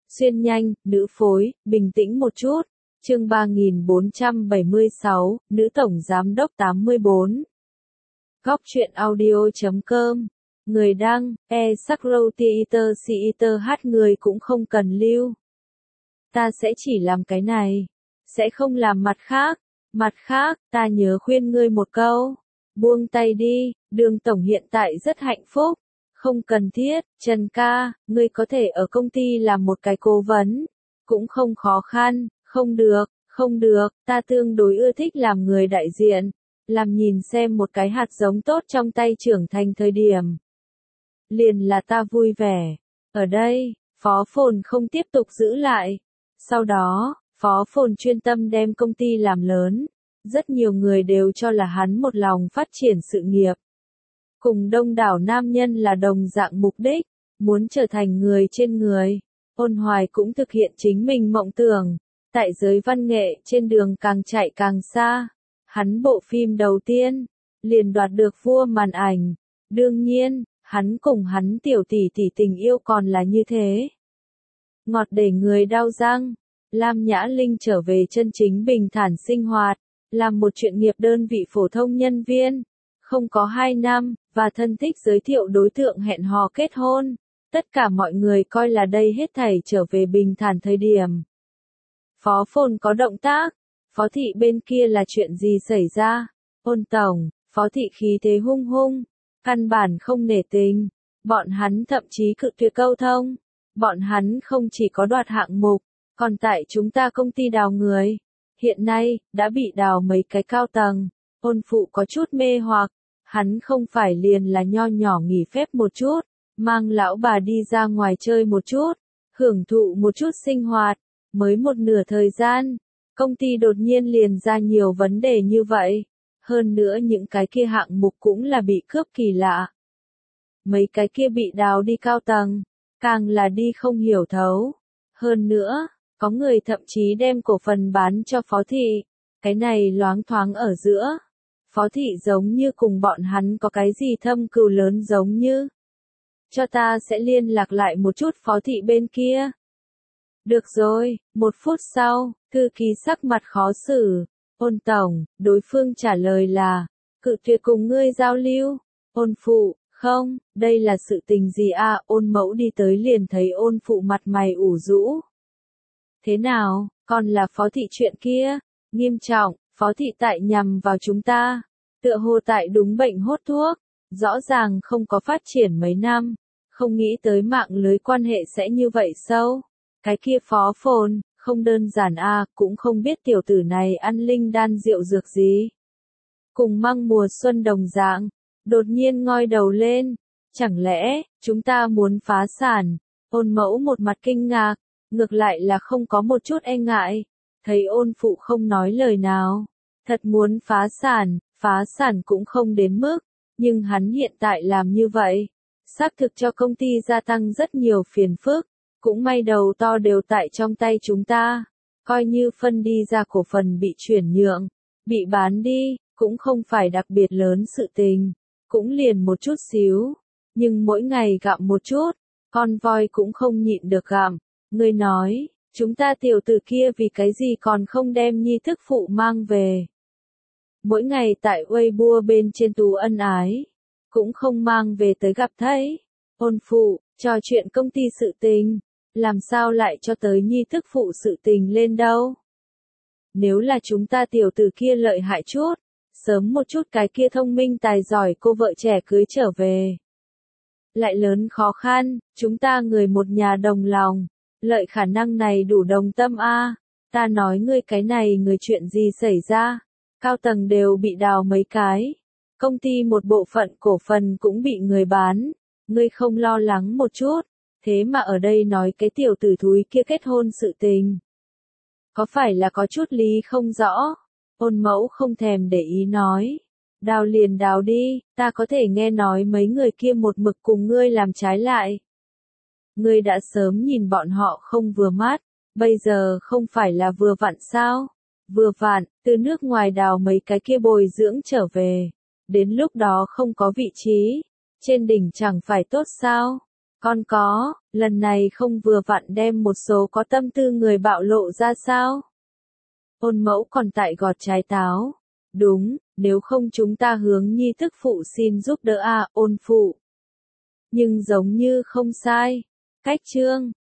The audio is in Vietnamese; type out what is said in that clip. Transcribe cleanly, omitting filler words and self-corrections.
Xuyên nhanh, nữ phối, bình tĩnh một chút. Chương 3476, nữ tổng giám đốc 84. Góc truyện audio.com. Người đăng, Sakrow Theater hát người cũng không cần lưu. Ta sẽ chỉ làm cái này. Sẽ không làm mặt khác. Mặt khác, ta nhớ khuyên ngươi một câu. Buông tay đi, Đường tổng hiện tại rất hạnh phúc. Không cần thiết, Trần ca, ngươi có thể ở công ty làm một cái cố vấn. Cũng không khó khăn, không được, ta tương đối ưa thích làm người đại diện. Làm nhìn xem một cái hạt giống tốt trong tay trưởng thành thời điểm. Liền là ta vui vẻ. Ở đây, Phó Phồn không tiếp tục giữ lại. Sau đó, Phó Phồn chuyên tâm đem công ty làm lớn. Rất nhiều người đều cho là hắn một lòng phát triển sự nghiệp. Cùng đông đảo nam nhân là đồng dạng mục đích, muốn trở thành người trên người. Ôn Hoài cũng thực hiện chính mình mộng tưởng. Tại giới văn nghệ trên đường càng chạy càng xa. Hắn bộ phim đầu tiên, liền đoạt được vua màn ảnh. Đương nhiên, hắn cùng hắn tiểu tỷ tỷ tình yêu còn là như thế. Ngọt để người đau răng. Lam Nhã Linh trở về chân chính bình thản sinh hoạt, làm một chuyện nghiệp đơn vị phổ thông nhân viên. Không có 2 năm, và thân thích giới thiệu đối tượng hẹn hò kết hôn. Tất cả mọi người coi là đây hết thảy trở về bình thản thời điểm. Phó Phồn có động tác. Phó thị bên kia là chuyện gì xảy ra? Ôn tổng, Phó thị khí thế hung hung. Căn bản không nể tình. Bọn hắn thậm chí cự tuyệt câu thông. Bọn hắn không chỉ có đoạt hạng mục, còn tại chúng ta công ty đào người. Hiện nay, đã bị đào mấy cái cao tầng. Ôn phụ có chút mê hoặc. Hắn không phải liền là nho nhỏ nghỉ phép một chút, mang lão bà đi ra ngoài chơi một chút, hưởng thụ một chút sinh hoạt. Mới một nửa thời gian, công ty đột nhiên liền ra nhiều vấn đề như vậy. Hơn nữa những cái kia hạng mục cũng là bị cướp kỳ lạ. Mấy cái kia bị đào đi cao tầng, càng là đi không hiểu thấu. Hơn nữa, có người thậm chí đem cổ phần bán cho Phó thị. Cái này loáng thoáng ở giữa. Phó thị giống như cùng bọn hắn có cái gì thâm cừu lớn giống như. Cho ta sẽ liên lạc lại một chút Phó thị bên kia. Được rồi, 1 phút sau, thư ký sắc mặt khó xử. Ôn tổng, đối phương trả lời là, cự tuyệt cùng ngươi giao lưu. Ôn phụ, không, đây là sự tình gì à? Ôn mẫu đi tới liền thấy ôn phụ mặt mày ủ rũ. Thế nào, còn là Phó thị chuyện kia? Nghiêm trọng, Phó thị tại nhằm vào chúng ta. Tựa hồ tại đúng bệnh hốt thuốc. Rõ ràng không có phát triển mấy năm. Không nghĩ tới mạng lưới quan hệ sẽ như vậy sâu. Cái kia Phó Phồn, không đơn giản à, cũng không biết tiểu tử này ăn linh đan rượu dược gì. Cùng măng mùa xuân đồng dạng, đột nhiên ngoi đầu lên. Chẳng lẽ, chúng ta muốn phá sản? Ôn mẫu một mặt kinh ngạc, ngược lại là không có một chút e ngại. Thấy ôn phụ không nói lời nào. Thật muốn phá sản cũng không đến mức. Nhưng hắn hiện tại làm như vậy. Xác thực cho công ty gia tăng rất nhiều phiền phức. Cũng may đầu to đều tại trong tay chúng ta. Coi như phân đi ra cổ phần bị chuyển nhượng, bị bán đi, cũng không phải đặc biệt lớn sự tình. Cũng liền một chút xíu. Nhưng mỗi ngày gặm một chút, con voi cũng không nhịn được gặm. Ngươi nói, chúng ta tiểu tử kia vì cái gì còn không đem nhi thức phụ mang về. Mỗi ngày tại Weibo bên trên tú ân ái, cũng không mang về tới gặp thấy. Ôn phụ, trò chuyện công ty sự tình, làm sao lại cho tới nhi thức phụ sự tình lên đâu. Nếu là chúng ta tiểu tử kia lợi hại chút, sớm một chút cái kia thông minh tài giỏi cô vợ trẻ cưới trở về. Lại lớn khó khăn, chúng ta người một nhà đồng lòng, lợi khả năng này đủ đồng tâm a. Ta nói ngươi cái này người chuyện gì xảy ra, cao tầng đều bị đào mấy cái, công ty một bộ phận cổ phần cũng bị người bán, ngươi không lo lắng một chút, thế mà ở đây nói cái tiểu tử thúi kia kết hôn sự tình. Có phải là có chút lý không rõ? Ôn mẫu không thèm để ý nói. Đào liền đào đi, ta có thể nghe nói mấy người kia một mực cùng ngươi làm trái lại. Ngươi đã sớm nhìn bọn họ không vừa mắt, bây giờ không phải là vừa vặn sao? Vừa vặn, từ nước ngoài đào mấy cái kia bồi dưỡng trở về. Đến lúc đó không có vị trí, trên đỉnh chẳng phải tốt sao? Con có, lần này không vừa vặn đem một số có tâm tư người bạo lộ ra sao? Ôn mẫu còn tại gọt trái táo. Đúng, nếu không chúng ta hướng nhi thức phụ xin giúp đỡ à, ôn phụ. Nhưng giống như không sai. Cách chương